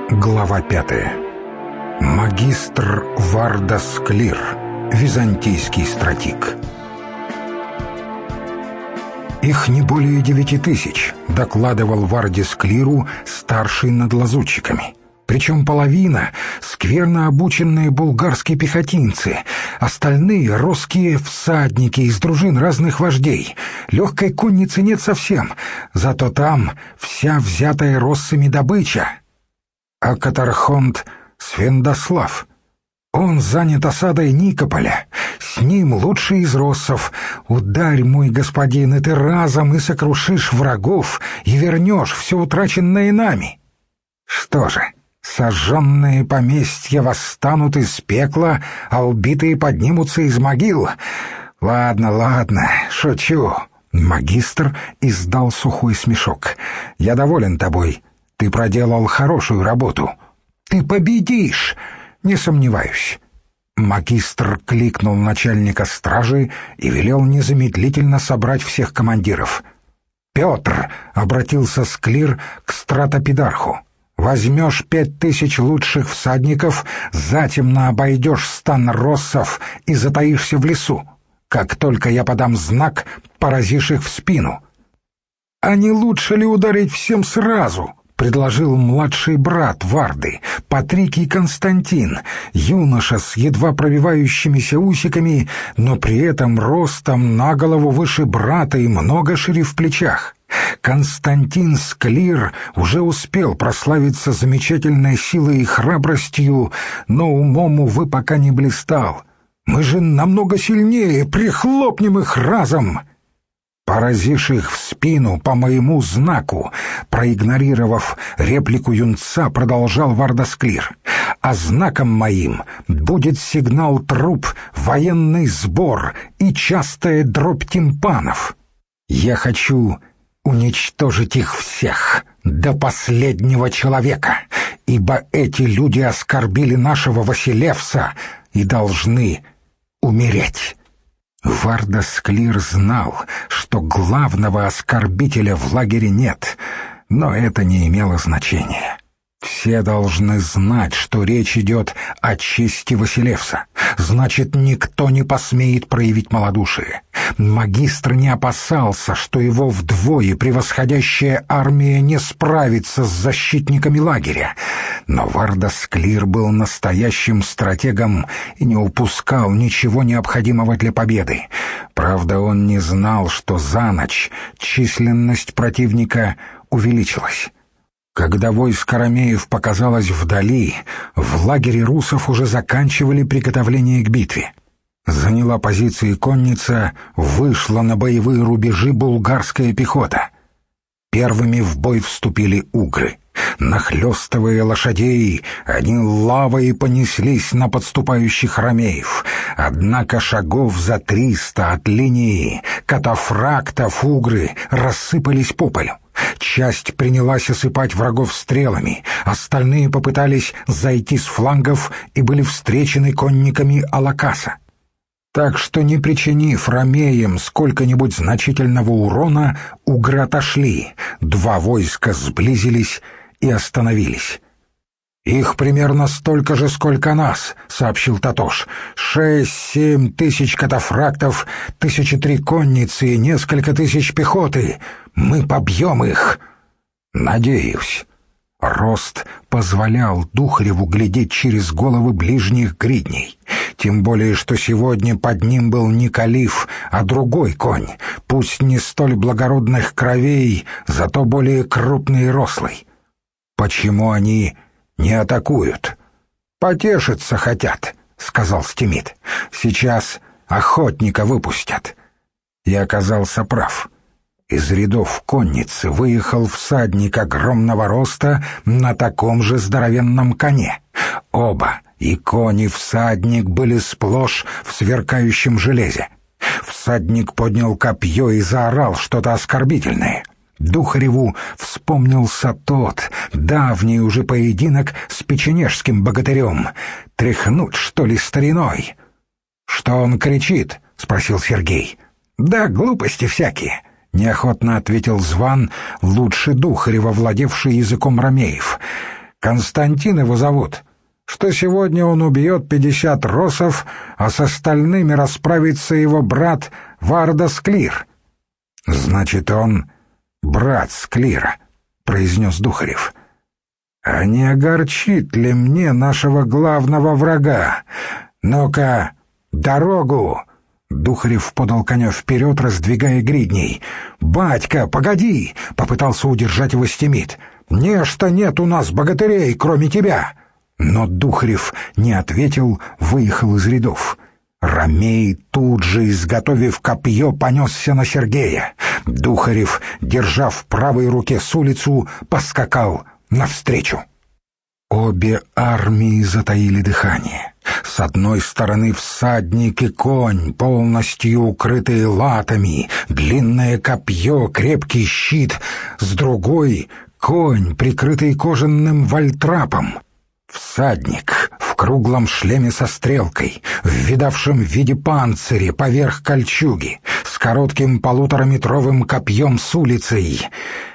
Глава 5. Магистр Вардас Клир, византийский стратик. «Их не более 9000, докладывал Вардис Клиру старший над лазутчиками. Причем половина — скверно обученные булгарские пехотинцы, остальные — русские всадники из дружин разных вождей. Легкой конницы нет совсем, зато там вся взятая россами добыча. А Катархонт Свендослав, он занят осадой Никополя, с ним лучший из россов. Ударь, мой господин, и ты разом и сокрушишь врагов, и вернешь все утраченное нами. Что же, сожженные поместья восстанут из пекла, а убитые поднимутся из могил? Ладно, шучу». Магистр издал сухой смешок. «Я доволен тобой. Ты проделал хорошую работу. Ты победишь, не сомневаюсь». Магистр кликнул начальника стражи и велел незамедлительно собрать всех командиров. «Петр», — обратился Склир к стратопидарху, — «возьмешь 5000 лучших всадников, затемно обойдешь стан россов и затаишься в лесу. Как только я подам знак, поразишь их в спину». «А не лучше ли ударить всем сразу?» — предложил младший брат Варды, Патрикий Константин, юноша с едва пробивающимися усиками, но при этом ростом на голову выше брата и много шире в плечах. Константин Склир уже успел прославиться замечательной силой и храбростью, но умом, увы, пока не блистал. «Мы же намного сильнее, прихлопнем их разом!» «Поразишь их в спину по моему знаку», — проигнорировав реплику юнца, продолжал Вардас Клир. «А знаком моим будет сигнал труп, военный сбор и частая дробь тимпанов. Я хочу уничтожить их всех до последнего человека, ибо эти люди оскорбили нашего Василевса и должны умереть». Вардас Клир знал, что главного оскорбителя в лагере нет, но это не имело значения. Все должны знать, что речь идет о чести Василевса. Значит, никто не посмеет проявить малодушие. Магистр не опасался, что его вдвое превосходящая армия не справится с защитниками лагеря. Но Вардас Клир был настоящим стратегом и не упускал ничего необходимого для победы. Правда, он не знал, что за ночь численность противника увеличилась. Когда войско ромеев показалось вдали, в лагере русов уже заканчивали приготовление к битве. Заняла позиции конница, вышла на боевые рубежи булгарская пехота. Первыми в бой вступили угры. Нахлёстывая лошадей, они лавой понеслись на подступающих ромеев. Однако шагов за 300 от линии катафрактов угры рассыпались по полю. Часть принялась осыпать врагов стрелами, остальные попытались зайти с флангов и были встречены конниками Алакаса. Так что, не причинив ромеям сколько-нибудь значительного урона, угры отошли, два войска сблизились и остановились. «Их примерно столько же, сколько нас», — сообщил Татош. 6-7 тысяч катафрактов, 1003 конницы и несколько тысяч пехоты. Мы побьем их». «Надеюсь». Рост позволял Духареву глядеть через головы ближних гридней. Тем более, что сегодня под ним был не калиф, а другой конь, пусть не столь благородных кровей, зато более крупный и рослый. «Почему они не атакуют?» «Потешиться хотят», — сказал Стимит. «Сейчас охотника выпустят». И оказался прав. Из рядов конницы выехал всадник огромного роста на таком же здоровенном коне. Оба, и конь, и всадник, были сплошь в сверкающем железе. Всадник поднял копье и заорал что-то оскорбительное. Духареву вспомнился тот давний уже поединок с печенежским богатырем. Тряхнуть, что ли, стариной? «Что он кричит?» — спросил Сергей. «Да глупости всякие», — неохотно ответил Зван, лучше Духарева, владевший языком ромеев. Константин его зовут, что сегодня он убьет 50 россов, а с остальными расправится его брат Варда Склир». «Значит, он брат Склира», — произнес Духарев. «А не огорчит ли мне нашего главного врага? Ну-ка, дорогу!» Духарев подал коня вперед, раздвигая гридней. «Батька, погоди!» — попытался удержать его Стемит. «Нечто нет у нас богатырей, кроме тебя!» Но Духарев не ответил, выехал из рядов. Ромей, тут же изготовив копье, понесся на Сергея. Духарев, держа в правой руке сулицу, поскакал навстречу. Обе армии затаили дыхание. С одной стороны всадник и конь, полностью укрытые латами, длинное копье, крепкий щит, с другой — конь, прикрытый кожаным вальтрапом. Всадник в круглом шлеме со стрелкой, в видавшем виде панцире поверх кольчуги, с коротким 1,5-метровым копьем с улицей.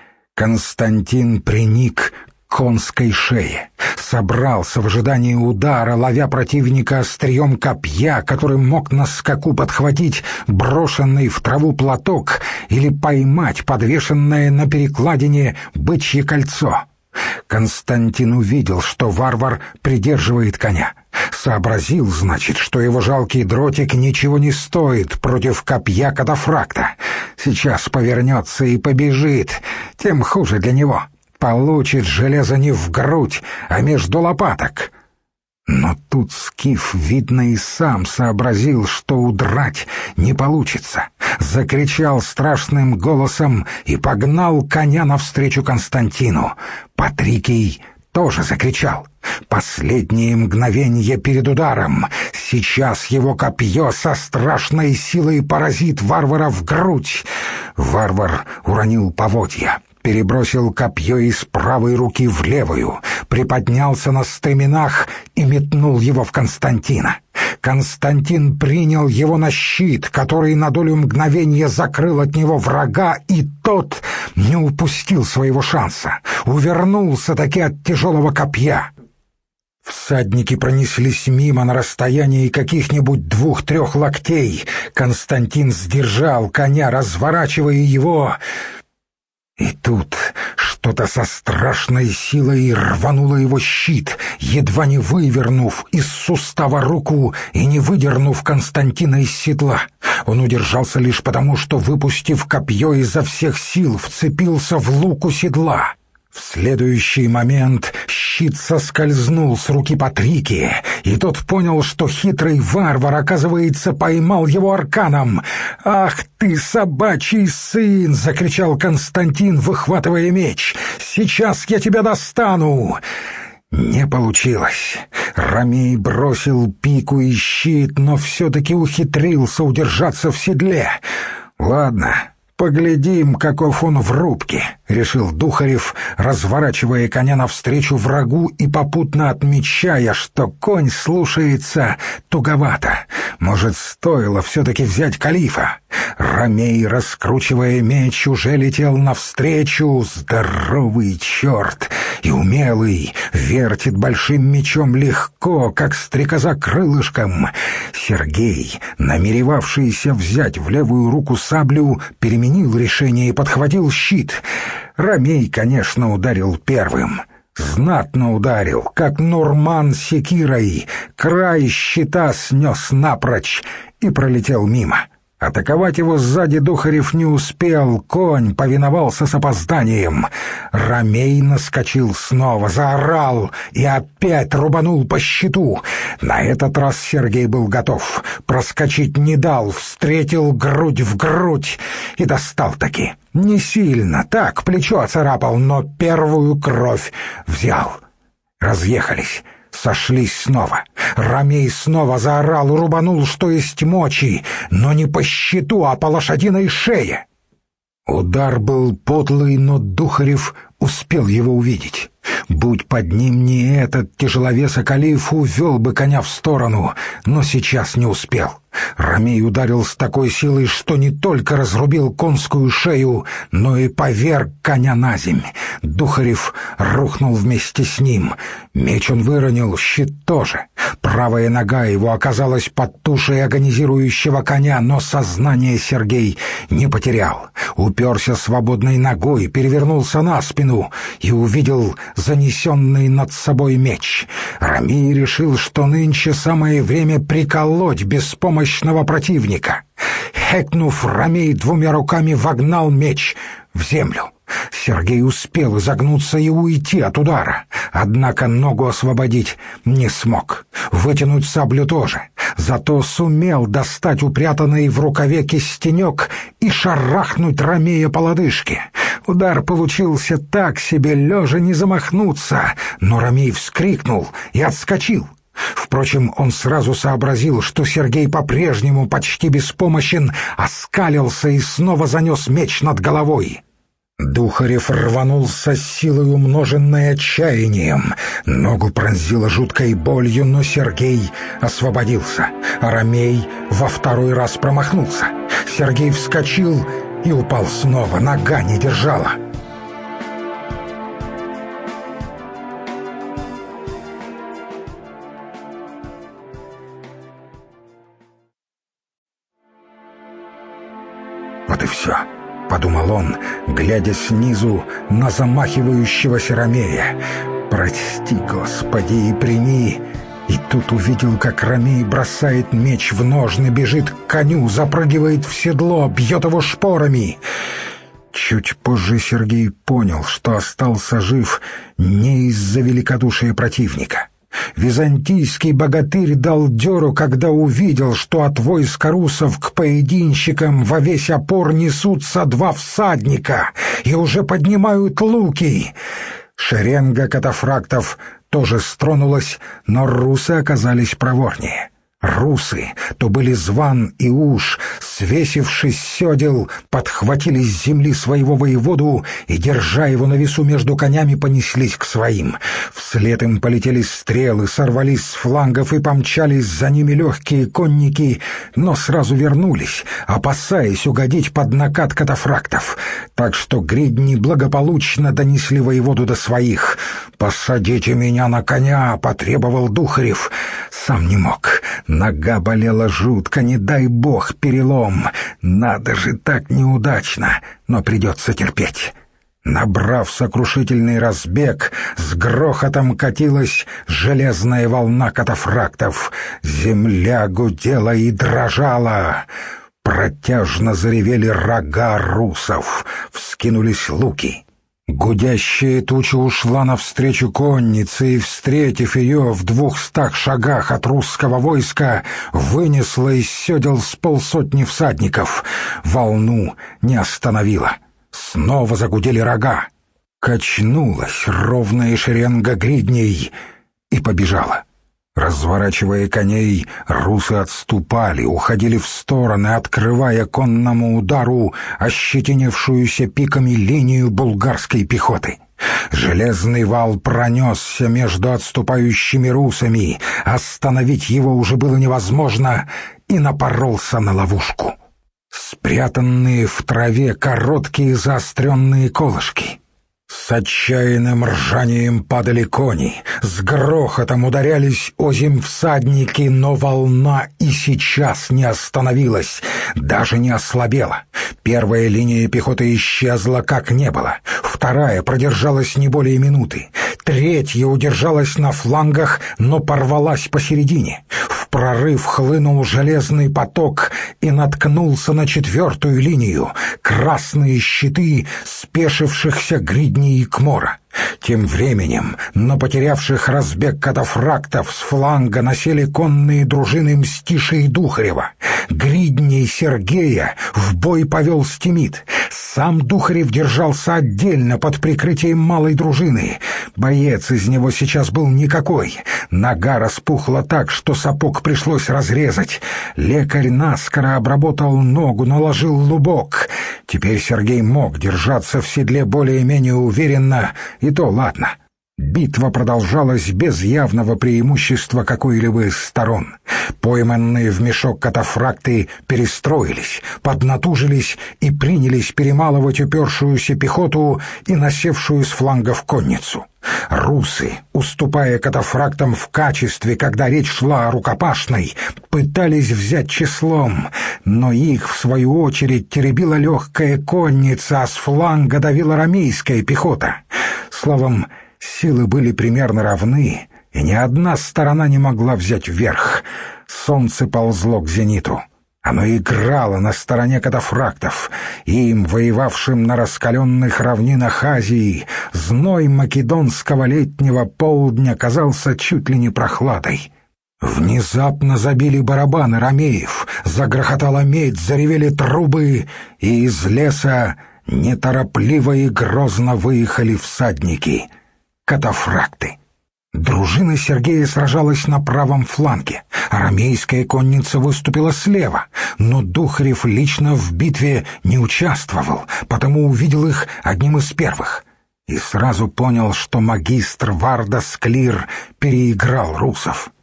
Константин приник к конской шее, собрался в ожидании удара, ловя противника острием копья, которым мог на скаку подхватить брошенный в траву платок или поймать подвешенное на перекладине бычье кольцо. Константин увидел, что варвар придерживает коня. Сообразил, значит, что его жалкий дротик ничего не стоит против копья катафракта. Сейчас повернется и побежит, тем хуже для него. Получит железо не в грудь, а между лопаток. Но тут скиф, видно, и сам сообразил, что удрать не получится. Закричал страшным голосом и погнал коня навстречу Константину. Патрикий тоже закричал. Последние мгновения перед ударом. Сейчас его копье со страшной силой поразит варвара в грудь. Варвар уронил поводья, перебросил копье из правой руки в левую, приподнялся на стременах и метнул его в Константина. Константин принял его на щит, который на долю мгновения закрыл от него врага, и тот не упустил своего шанса, увернулся-таки от тяжелого копья. Всадники пронеслись мимо на расстоянии каких-нибудь 2-3 локтей. Константин сдержал коня, разворачивая его. И тут что-то со страшной силой рвануло его щит, едва не вывернув из сустава руку и не выдернув Константина из седла. Он удержался лишь потому, что, выпустив копье, изо всех сил вцепился в луку седла. В следующий момент щит соскользнул с руки Патрикия, и тот понял, что хитрый варвар, оказывается, поймал его арканом. «Ах ты, собачий сын!» — закричал Константин, выхватывая меч. «Сейчас я тебя достану!» Не получилось. Ромей бросил пику и щит, но все-таки ухитрился удержаться в седле. «Ладно, поглядим, каков он в рубке», — решил Духарев, разворачивая коня навстречу врагу и попутно отмечая, что конь слушается туговато. Может, стоило все-таки взять калифа? Ромей, раскручивая меч, уже летел навстречу. Здоровый черт! И умелый, вертит большим мечом легко, как стрекоза крылышком. Сергей, намеревавшийся взять в левую руку саблю, переменил решение и подхватил щит. Ромей, конечно, ударил первым. Знатно ударил, как Нурман секирой. Край щита снес напрочь и пролетел мимо. Атаковать его сзади Духарев не успел, конь повиновался с опозданием. Ромей наскочил снова, заорал и опять рубанул по щиту. На этот раз Сергей был готов, проскочить не дал, встретил грудь в грудь и достал-таки. Не сильно, так, плечо оцарапал, но первую кровь взял. Разъехались. Сошлись снова. Ромей снова заорал, рубанул, что есть мочи, но не по щиту, а по лошадиной шее. Удар был подлый, но Духарев успел его увидеть. Будь под ним не этот тяжеловес, калиф увел бы коня в сторону, но сейчас не успел. Ромей ударил с такой силой, что не только разрубил конскую шею, но и поверг коня на земь. Духарев рухнул вместе с ним. Меч он выронил, щит тоже. Правая нога его оказалась под тушей агонизирующего коня, но сознание Сергей не потерял. Уперся свободной ногой, перевернулся на спину и увидел занесенный над собой меч. Ромей решил, что нынче самое время приколоть беспомощного противника. Хэкнув, Ромей двумя руками вогнал меч в землю. Сергей успел изогнуться и уйти от удара, однако ногу освободить не смог. Вытянуть саблю тоже, зато сумел достать упрятанный в рукаве кистенек и шарахнуть Ромея по лодыжке. Удар получился так себе, лежа не замахнуться, но Ромей вскрикнул и отскочил. Впрочем, он сразу сообразил, что Сергей по-прежнему почти беспомощен, оскалился и снова занес меч над головой. Духарев рванулся с силой, умноженной отчаянием. Ногу пронзило жуткой болью, но Сергей освободился, а Ромей во второй раз промахнулся. Сергей вскочил и упал снова, нога не держала. «Вот и все», — подумал он, глядя снизу на замахивающегося Ромея. «Прости, Господи, и прими». И тут увидел, как Ромей бросает меч в ножны, бежит к коню, запрыгивает в седло, бьет его шпорами. Чуть позже Сергей понял, что остался жив не из-за великодушия противника. Византийский богатырь дал дёру, когда увидел, что от войска русов к поединщикам во весь опор несутся два всадника и уже поднимают луки. Шеренга катафрактов тоже стронулась, но русы оказались проворнее. Русы, то были Зван и Уж, свесившись с седел, подхватили с земли своего воеводу и, держа его на весу между конями, понеслись к своим. Вслед им полетели стрелы, сорвались с флангов и помчались за ними легкие конники, но сразу вернулись, опасаясь угодить под накат катафрактов. Так что гридни благополучно донесли воеводу до своих. «Посадите меня на коня!» — потребовал Духарев. Сам не мог. Нога болела жутко, не дай бог перелом. Надо же, так неудачно, но придется терпеть. Набрав сокрушительный разбег, с грохотом катилась железная волна катафрактов. Земля гудела и дрожала. Протяжно заревели рога русов, вскинулись луки. Гудящая туча ушла навстречу коннице и, встретив ее в 200 шагах от русского войска, вынесла из седел с полсотни всадников. Волну не остановила. Снова загудели рога. Качнулась ровная шеренга гридней и побежала. Разворачивая коней, русы отступали, уходили в стороны, открывая конному удару ощетинившуюся пиками линию булгарской пехоты. Железный вал пронесся между отступающими русами, остановить его уже было невозможно, и напоролся на ловушку. Спрятанные в траве короткие заостренные колышки. С отчаянным ржанием падали кони, с грохотом ударялись озимь всадники, но волна и сейчас не остановилась, даже не ослабела. Первая линия пехоты исчезла, как не было. Вторая продержалась не более минуты. Третья удержалась на флангах, но порвалась посередине. В прорыв хлынул железный поток и наткнулся на четвертую линию — красные щиты спешившихся гридней и Кмора. Тем временем на потерявших разбег катафрактов с фланга насели конные дружины Мстиши и Духарева. Гридней Сергея в бой повел Стемит. Сам Духарев держался отдельно под прикрытием малой дружины. Боец из него сейчас был никакой. Нога распухла так, что сапог пришлось разрезать. Лекарь наскоро обработал ногу, наложил лубок. Теперь Сергей мог держаться в седле более-менее уверенно, и то ладно. Битва продолжалась без явного преимущества какой-либо из сторон. Пойманные в мешок катафракты перестроились, поднатужились и принялись перемалывать упершуюся пехоту и насевшую с флангов конницу. Русы, уступая катафрактам в качестве, когда речь шла о рукопашной, пытались взять числом, но их, в свою очередь, теребила легкая конница, а с фланга давила ромейская пехота. Словом, силы были примерно равны, и ни одна сторона не могла взять верх. Солнце ползло к зениту. Оно играло на стороне катафрактов. Им, воевавшим на раскаленных равнинах Азии, зной македонского летнего полдня казался чуть ли не прохладой. Внезапно забили барабаны ромеев, загрохотала медь, заревели трубы, и из леса неторопливо и грозно выехали всадники — катафракты. Дружина Сергея сражалась на правом фланге, а ромейская конница выступила слева, но Духарев лично в битве не участвовал, потому увидел их одним из первых и сразу понял, что магистр Вардас Клир переиграл русов.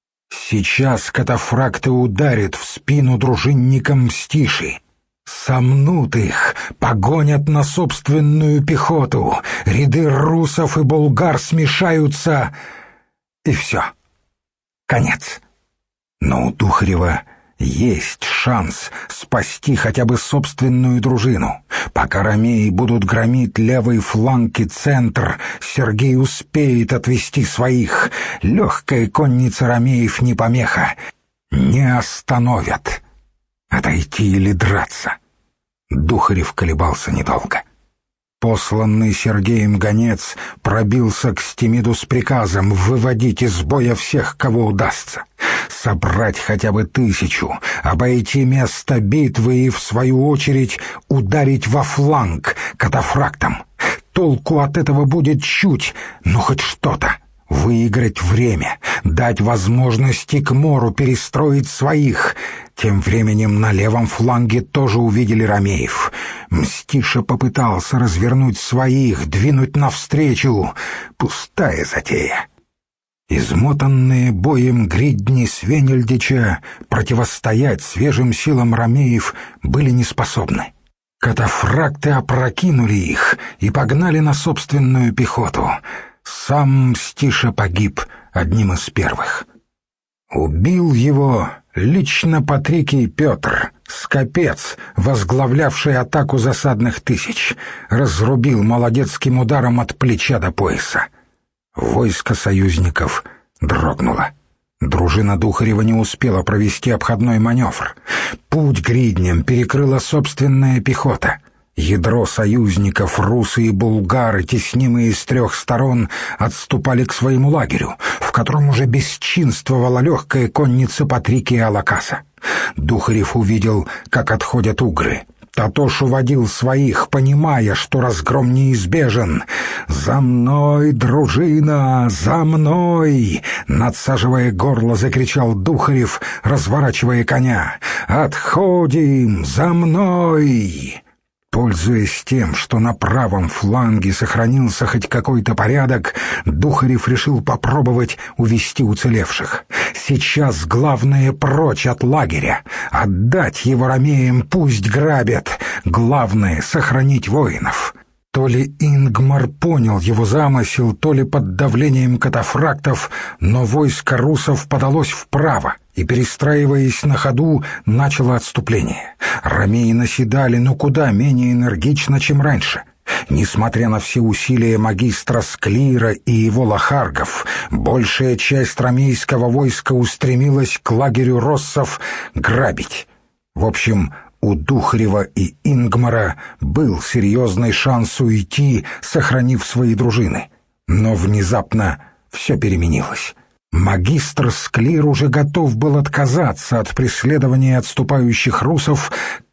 Сейчас катафракты ударят в спину дружинникам Мстиши. Сомнут их, погонят на собственную пехоту, ряды русов и булгар смешаются, и все. Конец. Но у Духарева есть шанс спасти хотя бы собственную дружину. Пока ромеи будут громить левый фланг и центр, Сергей успеет отвести своих. Легкая конница ромеев не помеха. Не остановят. Отойти или драться? Духарев колебался недолго. Посланный Сергеем гонец пробился к Стемиду с приказом выводить из боя всех, кого удастся, собрать хотя бы 1000, обойти место битвы и, в свою очередь, ударить во фланг катафрактам. Толку от этого будет чуть, но хоть что-то. Выиграть время, дать возможность Икмору перестроить своих. Тем временем на левом фланге тоже увидели ромеев. Мстиша попытался развернуть своих, двинуть навстречу. Пустая затея. Измотанные боем гридни Свенельдича противостоять свежим силам ромеев были неспособны. Катафракты опрокинули их и погнали на собственную пехоту. Сам Мстиша погиб одним из первых. Убил его лично Патрикий Петр, скопец, возглавлявший атаку засадных 1000, разрубил молодецким ударом от плеча до пояса. Войско союзников дрогнуло. Дружина Духарева не успела провести обходной маневр. Путь гридням перекрыла собственная пехота. Ядро союзников, русы и булгары, теснимые с 3 сторон, отступали к своему лагерю, в котором уже бесчинствовала легкая конница Патрикия Алакаса. Духарев увидел, как отходят угры. Татош уводил своих, понимая, что разгром неизбежен. «За мной, дружина, за мной!» Надсаживая горло, закричал Духарев, разворачивая коня. «Отходим! За мной!» Пользуясь тем, что на правом фланге сохранился хоть какой-то порядок, Духарев решил попробовать увести уцелевших. Сейчас главное прочь от лагеря, отдать его ромеям, пусть грабят. Главное — сохранить воинов. То ли Ингмар понял его замысел, то ли под давлением катафрактов, но войско русов подалось вправо и, перестраиваясь на ходу, начало отступление. Ромеи наседали, но куда менее энергично, чем раньше. Несмотря на все усилия магистра Склира и его лохаргов, большая часть ромейского войска устремилась к лагерю россов грабить. В общем, у Духарева и Ингмара был серьезный шанс уйти, сохранив свои дружины. Но внезапно все переменилось. Магистр Склир уже готов был отказаться от преследования отступающих русов,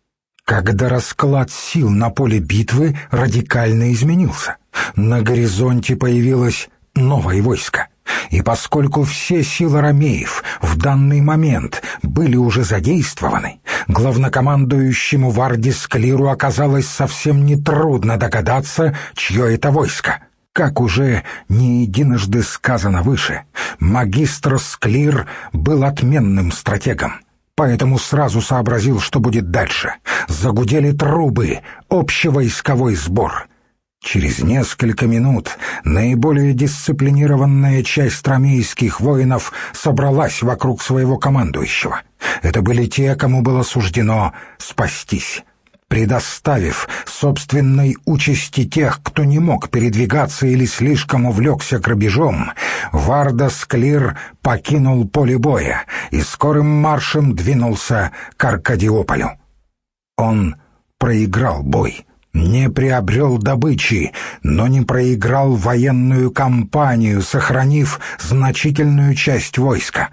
когда расклад сил на поле битвы радикально изменился. На горизонте появилось новое войско. И поскольку все силы ромеев в данный момент были уже задействованы, главнокомандующему Вардис Клиру оказалось совсем нетрудно догадаться, чье это войско. Как уже не единожды сказано выше, магистр Склир был отменным стратегом, поэтому сразу сообразил, что будет дальше. Загудели трубы, общевойсковой сбор. Через несколько минут наиболее дисциплинированная часть ромейских воинов собралась вокруг своего командующего. Это были те, кому было суждено спастись. Предоставив собственной участи тех, кто не мог передвигаться или слишком увлекся грабежом, Варда Склир покинул поле боя и скорым маршем двинулся к Аркадиополю. Он проиграл бой, не приобрел добычи, но не проиграл военную кампанию, сохранив значительную часть войска.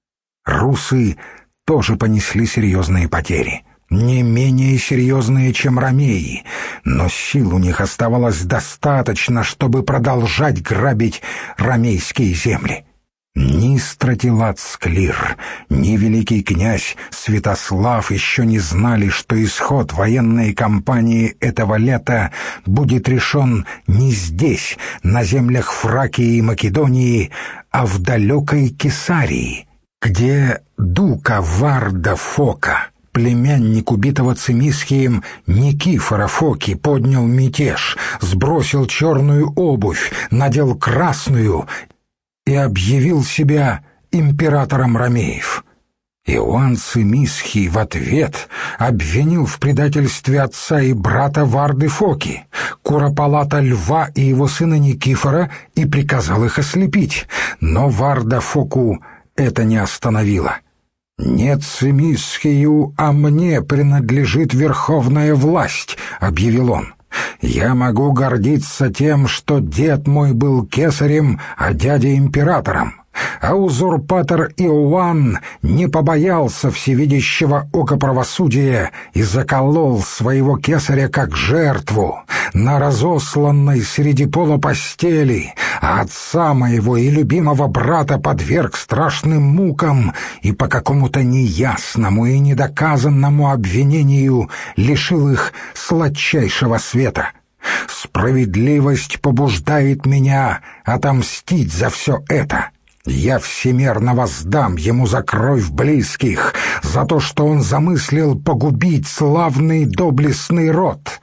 Русы тоже понесли серьезные потери, не менее серьезные, чем ромеи, но сил у них оставалось достаточно, чтобы продолжать грабить ромейские земли. Ни Стратилат Склир, ни великий князь Святослав еще не знали, что исход военной кампании этого лета будет решен не здесь, на землях Фракии и Македонии, а в далекой Кесарии, где Дука Варда Фока, племянник убитого Цимисхием Никифора Фоки, поднял мятеж, сбросил черную обувь, надел красную и объявил себя императором ромеев. Иоанн Цимисхий в ответ обвинил в предательстве отца и брата Варды Фоки, Куропалата Льва и его сына Никифора, и приказал их ослепить, но Варда Фоку это не остановило. «Не Цимисхию, а мне принадлежит верховная власть», — объявил он. «Я могу гордиться тем, что дед мой был кесарем, а дядя императором, а узурпатор Иоанн не побоялся всевидящего ока правосудия и заколол своего кесаря как жертву на разосланной среди пола постели, а отца моего и любимого брата подверг страшным мукам и по какому-то неясному и недоказанному обвинению лишил их сладчайшего света. Справедливость побуждает меня отомстить за все это. Я всемерно воздам ему за кровь близких, за то, что он замыслил погубить славный доблестный род».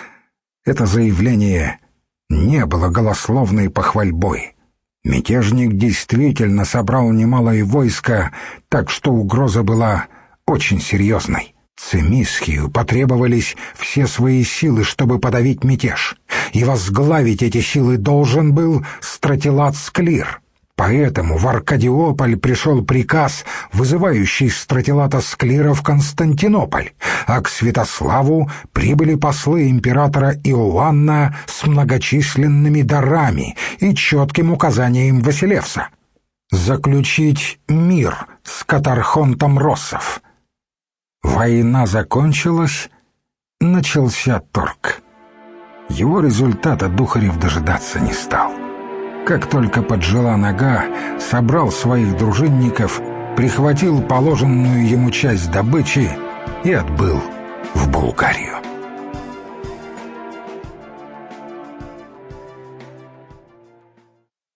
Это заявление не было голословной похвальбой. Мятежник действительно собрал немалое войско, так что угроза была очень серьезной. Цимисхию потребовались все свои силы, чтобы подавить мятеж, и возглавить эти силы должен был Стратилат Склир. Поэтому в Аркадиополь пришел приказ, вызывающий Стратилата Склира в Константинополь, а к Святославу прибыли послы императора Иоанна с многочисленными дарами и четким указанием Василевса заключить мир с катархонтом россов. Война закончилась, начался торг. Его результата Духарев дожидаться не стал. Как только поджила нога, собрал своих дружинников, прихватил положенную ему часть добычи и отбыл в Булгарию.